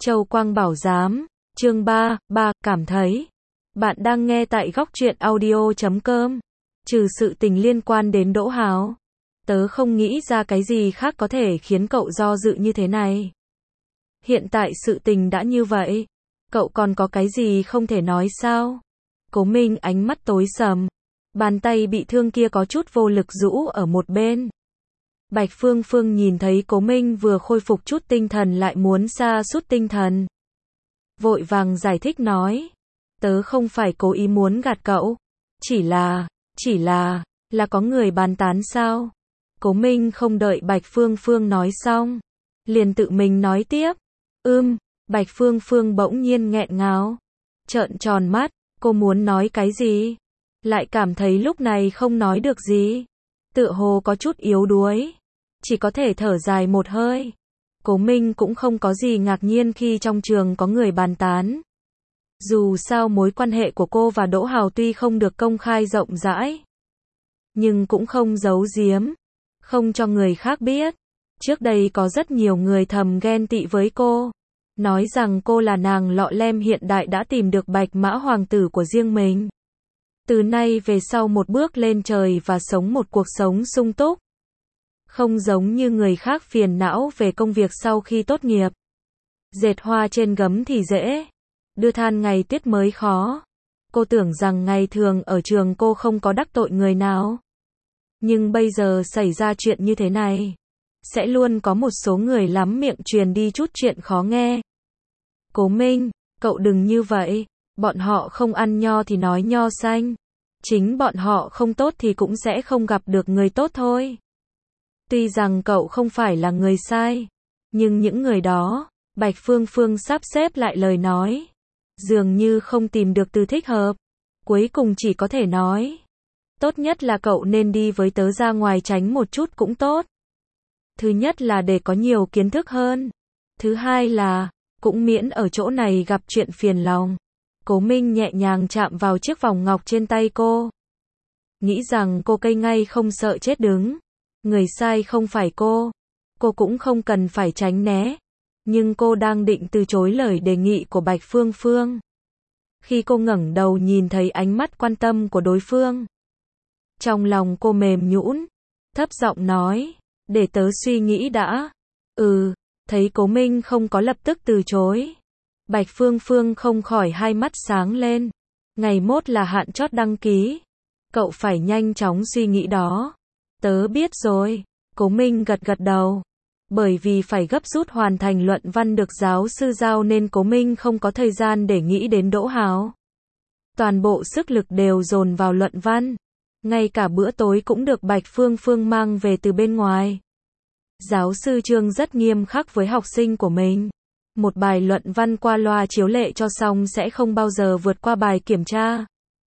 Châu Quang Bảo Giám, chương 3, cảm thấy. Bạn đang nghe tại góc truyện audio.com. Trừ sự tình liên quan đến Đỗ Hào, tớ không nghĩ ra cái gì khác có thể khiến cậu do dự như thế này. Hiện tại sự tình đã như vậy, cậu còn có cái gì không thể nói sao? Cố Minh ánh mắt tối sầm, bàn tay bị thương kia có chút vô lực rũ ở một bên. Bạch Phương Phương nhìn thấy Cố Minh vừa khôi phục chút tinh thần lại muốn sa sút tinh thần. Vội vàng giải thích nói, tớ không phải cố ý muốn gạt cậu, chỉ là có người bàn tán sao? Cố Minh không đợi Bạch Phương Phương nói xong, liền tự mình nói tiếp. Bạch Phương Phương bỗng nhiên nghẹn ngào, trợn tròn mắt, cô muốn nói cái gì? Lại cảm thấy lúc này không nói được gì, tựa hồ có chút yếu đuối, chỉ có thể thở dài một hơi. Cố Minh cũng không có gì ngạc nhiên khi trong trường có người bàn tán. Dù sao mối quan hệ của cô và Đỗ Hào tuy không được công khai rộng rãi, nhưng cũng không giấu giếm, không cho người khác biết. Trước đây có rất nhiều người thầm ghen tị với cô, nói rằng cô là nàng lọ lem hiện đại đã tìm được bạch mã hoàng tử của riêng mình. Từ nay về sau một bước lên trời và sống một cuộc sống sung túc. Không giống như người khác phiền não về công việc sau khi tốt nghiệp. Dệt hoa trên gấm thì dễ, đưa than ngày tuyết mới khó. Cô tưởng rằng ngày thường ở trường cô không có đắc tội người nào. Nhưng bây giờ xảy ra chuyện như thế này, sẽ luôn có một số người lắm miệng truyền đi chút chuyện khó nghe. Cố Minh, cậu đừng như vậy, bọn họ không ăn nho thì nói nho xanh. Chính bọn họ không tốt thì cũng sẽ không gặp được người tốt thôi. Tuy rằng cậu không phải là người sai, nhưng những người đó, Bạch Phương Phương sắp xếp lại lời nói, dường như không tìm được từ thích hợp, cuối cùng chỉ có thể nói, tốt nhất là cậu nên đi với tớ ra ngoài tránh một chút cũng tốt. Thứ nhất là để có nhiều kiến thức hơn, thứ hai là, cũng miễn ở chỗ này gặp chuyện phiền lòng. Cố Minh nhẹ nhàng chạm vào chiếc vòng ngọc trên tay cô, nghĩ rằng cô cây ngay không sợ chết đứng. Người sai không phải cô cũng không cần phải tránh né. Nhưng cô đang định từ chối lời đề nghị của Bạch Phương Phương. Khi cô ngẩng đầu nhìn thấy ánh mắt quan tâm của đối phương, trong lòng cô mềm nhũn, thấp giọng nói, để tớ suy nghĩ đã. Thấy Cố Minh không có lập tức từ chối, Bạch Phương Phương không khỏi hai mắt sáng lên. Ngày mốt là hạn chót đăng ký, cậu phải nhanh chóng suy nghĩ đó. Tớ biết rồi, Cố Minh gật gật đầu. Bởi vì phải gấp rút hoàn thành luận văn được giáo sư giao nên Cố Minh không có thời gian để nghĩ đến Đỗ Hào. Toàn bộ sức lực đều dồn vào luận văn. Ngay cả bữa tối cũng được Bạch Phương Phương mang về từ bên ngoài. Giáo sư Trương rất nghiêm khắc với học sinh của mình. Một bài luận văn qua loa chiếu lệ cho xong sẽ không bao giờ vượt qua bài kiểm tra.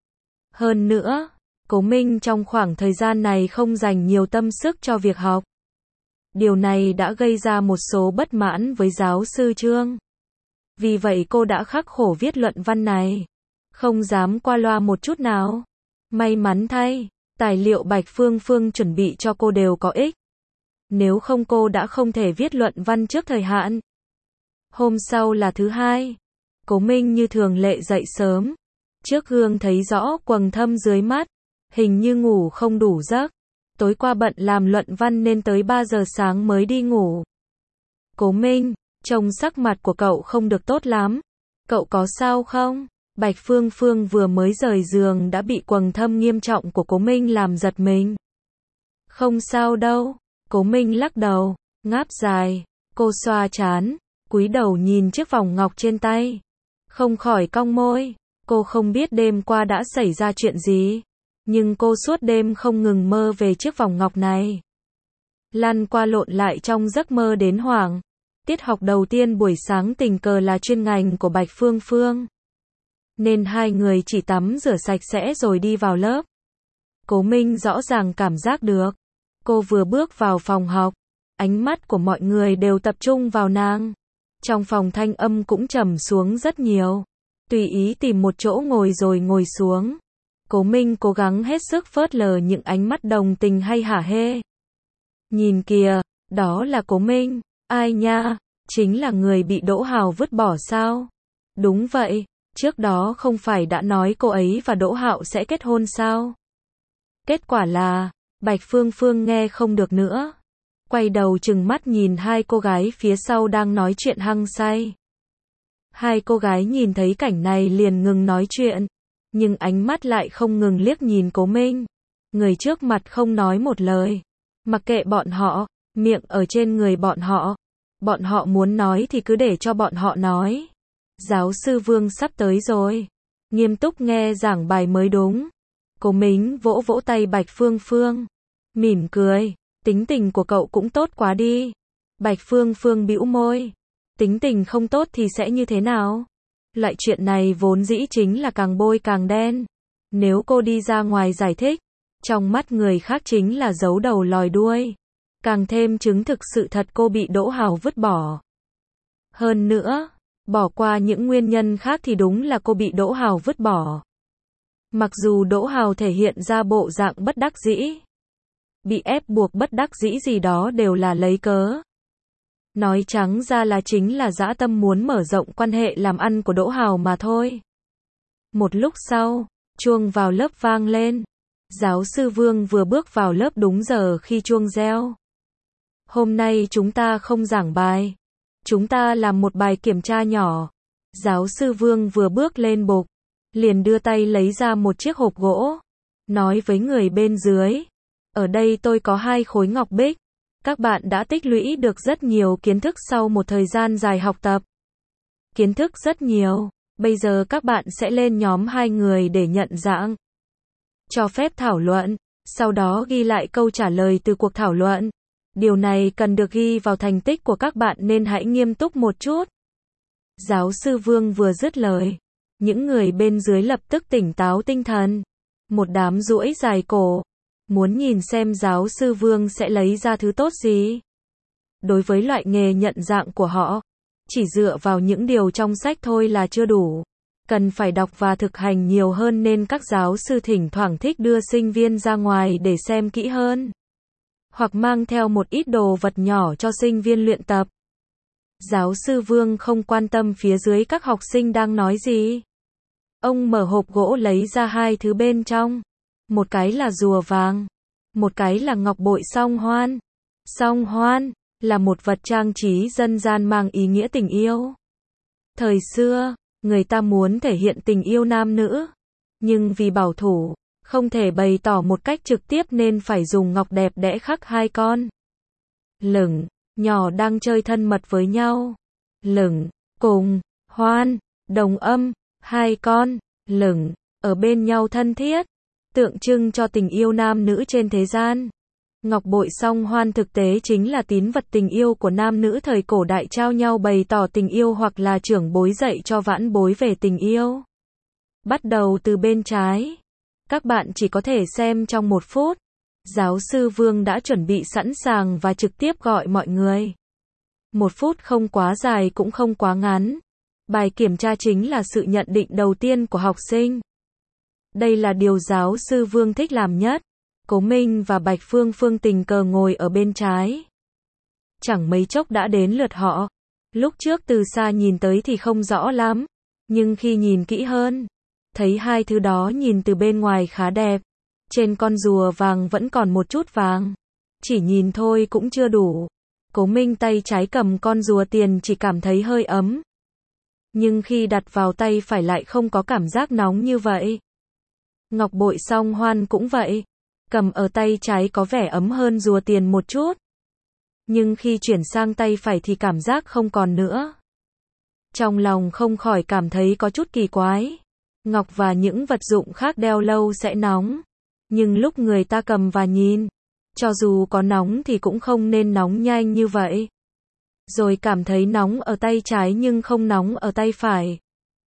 Hơn nữa, Cố Minh trong khoảng thời gian này không dành nhiều tâm sức cho việc học. Điều này đã gây ra một số bất mãn với giáo sư Trương. Vì vậy cô đã khắc khổ viết luận văn này, không dám qua loa một chút nào. May mắn thay, tài liệu Bạch Phương Phương chuẩn bị cho cô đều có ích. Nếu không cô đã không thể viết luận văn trước thời hạn. Hôm sau là thứ hai, Cố Minh như thường lệ dậy sớm. Trước gương thấy rõ quầng thâm dưới mắt, hình như ngủ không đủ giấc. Tối qua bận làm luận văn nên tới 3 giờ sáng mới đi ngủ. Cố Minh, trông sắc mặt của cậu không được tốt lắm. Cậu có sao không? Bạch Phương Phương vừa mới rời giường đã bị quầng thâm nghiêm trọng của Cố Minh làm giật mình. Không sao đâu. Cố Minh lắc đầu, ngáp dài. Cô xoa trán, cúi đầu nhìn chiếc vòng ngọc trên tay. Không khỏi cong môi. Cô không biết đêm qua đã xảy ra chuyện gì. Nhưng cô suốt đêm không ngừng mơ về chiếc vòng ngọc này. Lăn qua lộn lại trong giấc mơ đến hoảng. Tiết học đầu tiên buổi sáng tình cờ là chuyên ngành của Bạch Phương Phương, nên hai người chỉ tắm rửa sạch sẽ rồi đi vào lớp. Cố Minh rõ ràng cảm giác được. Cô vừa bước vào phòng học, ánh mắt của mọi người đều tập trung vào nàng. Trong phòng thanh âm cũng trầm xuống rất nhiều. Tùy ý tìm một chỗ ngồi rồi ngồi xuống. Cố Minh cố gắng hết sức phớt lờ những ánh mắt đồng tình hay hả hê. Nhìn kìa, đó là Cố Minh. Ai nha, Chính là người bị Đỗ Hào vứt bỏ sao? Đúng vậy, trước đó không phải đã nói cô ấy và Đỗ Hạo sẽ kết hôn sao? Kết quả là, Bạch Phương Phương nghe không được nữa. Quay đầu trừng mắt nhìn hai cô gái phía sau đang nói chuyện hăng say. Hai cô gái nhìn thấy cảnh này liền ngừng nói chuyện, nhưng ánh mắt lại không ngừng liếc nhìn Cố Minh. Người trước mặt không nói một lời. Mặc kệ bọn họ, miệng ở trên người bọn họ. Bọn họ muốn nói thì cứ để cho bọn họ nói. Giáo sư Vương sắp tới rồi. Nghiêm túc nghe giảng bài mới đúng. Cố Minh vỗ vỗ tay Bạch Phương Phương. Mỉm cười. Tính tình của cậu cũng tốt quá đi. Bạch Phương Phương bĩu môi. Tính tình không tốt thì sẽ như thế nào? Loại chuyện này vốn dĩ chính là càng bôi càng đen. Nếu cô đi ra ngoài giải thích, trong mắt người khác chính là giấu đầu lòi đuôi. Càng thêm chứng thực sự thật cô bị Đỗ Hào vứt bỏ. Hơn nữa, bỏ qua những nguyên nhân khác thì đúng là cô bị Đỗ Hào vứt bỏ. Mặc dù Đỗ Hào thể hiện ra bộ dạng bất đắc dĩ, bị ép buộc bất đắc dĩ gì đó đều là lấy cớ. Nói trắng ra là chính là dã tâm muốn mở rộng quan hệ làm ăn của Đỗ Hào mà thôi. Một lúc sau, chuông vào lớp vang lên. Giáo sư Vương vừa bước vào lớp đúng giờ khi chuông reo. Hôm nay chúng ta không giảng bài. Chúng ta làm một bài kiểm tra nhỏ. Giáo sư Vương vừa bước lên bục, liền đưa tay lấy ra một chiếc hộp gỗ. Nói với người bên dưới. Ở đây tôi có 2 khối ngọc bích. Các bạn đã tích lũy được rất nhiều kiến thức sau một thời gian dài học tập. Kiến thức rất nhiều. Bây giờ các bạn sẽ lên nhóm 2 người để nhận dạng. Cho phép thảo luận. Sau đó ghi lại câu trả lời từ cuộc thảo luận. Điều này cần được ghi vào thành tích của các bạn nên hãy nghiêm túc một chút. Giáo sư Vương vừa dứt lời. Những người bên dưới lập tức tỉnh táo tinh thần. Một đám duỗi dài cổ. Muốn nhìn xem giáo sư Vương sẽ lấy ra thứ tốt gì. Đối với loại nghề nhận dạng của họ, chỉ dựa vào những điều trong sách thôi là chưa đủ. Cần phải đọc và thực hành nhiều hơn nên các giáo sư thỉnh thoảng thích đưa sinh viên ra ngoài để xem kỹ hơn. Hoặc mang theo một ít đồ vật nhỏ cho sinh viên luyện tập. Giáo sư Vương không quan tâm phía dưới các học sinh đang nói gì. Ông mở hộp gỗ lấy ra 2 thứ bên trong. Một cái là rùa vàng. Một cái là ngọc bội song hoan. Song hoan là một vật trang trí dân gian mang ý nghĩa tình yêu. Thời xưa, người ta muốn thể hiện tình yêu nam nữ. Nhưng vì bảo thủ, không thể bày tỏ một cách trực tiếp nên phải dùng ngọc đẹp đẽ khắc 2 con lửng, nhỏ đang chơi thân mật với nhau. Lửng, cùng, hoan, đồng âm, 2 con lửng, ở bên nhau thân thiết, tượng trưng cho tình yêu nam nữ trên thế gian. Ngọc bội song hoan thực tế chính là tín vật tình yêu của nam nữ thời cổ đại trao nhau bày tỏ tình yêu hoặc là trưởng bối dạy cho vãn bối về tình yêu. Bắt đầu từ bên trái. Các bạn chỉ có thể xem trong 1 phút. Giáo sư Vương đã chuẩn bị sẵn sàng và trực tiếp gọi mọi người. 1 phút không quá dài cũng không quá ngắn. Bài kiểm tra chính là sự nhận định đầu tiên của học sinh. Đây là điều giáo sư Vương thích làm nhất. Cố Minh và Bạch Phương Phương tình cờ ngồi ở bên trái. Chẳng mấy chốc đã đến lượt họ. Lúc trước từ xa nhìn tới thì không rõ lắm. Nhưng khi nhìn kỹ hơn, thấy 2 thứ đó nhìn từ bên ngoài khá đẹp. Trên con rùa vàng vẫn còn một chút vàng. Chỉ nhìn thôi cũng chưa đủ. Cố Minh tay trái cầm con rùa tiền chỉ cảm thấy hơi ấm. Nhưng khi đặt vào tay phải lại không có cảm giác nóng như vậy. Ngọc bội song hoan cũng vậy. Cầm ở tay trái có vẻ ấm hơn rùa tiền một chút. Nhưng khi chuyển sang tay phải thì cảm giác không còn nữa. Trong lòng không khỏi cảm thấy có chút kỳ quái. Ngọc và những vật dụng khác đeo lâu sẽ nóng. Nhưng lúc người ta cầm và nhìn, cho dù có nóng thì cũng không nên nóng nhanh như vậy. Rồi cảm thấy nóng ở tay trái nhưng không nóng ở tay phải.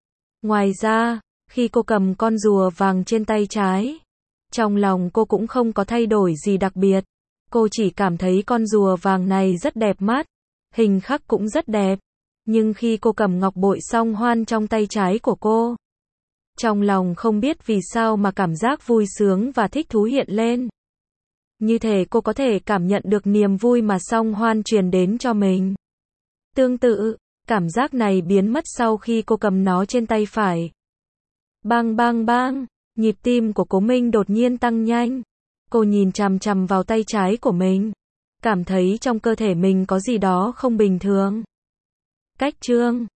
Ngoài ra, khi cô cầm con rùa vàng trên tay trái, trong lòng cô cũng không có thay đổi gì đặc biệt. Cô chỉ cảm thấy con rùa vàng này rất đẹp mắt, hình khắc cũng rất đẹp. Nhưng khi cô cầm ngọc bội song hoan trong tay trái của cô, trong lòng không biết vì sao mà cảm giác vui sướng và thích thú hiện lên. Như thể cô có thể cảm nhận được niềm vui mà song hoan truyền đến cho mình. tương tự, cảm giác này biến mất sau khi cô cầm nó trên tay phải. Bang bang bang, nhịp tim của Cố Minh đột nhiên tăng nhanh. Cô nhìn chằm chằm vào tay trái của mình, cảm thấy trong cơ thể mình có gì đó không bình thường. Cách chương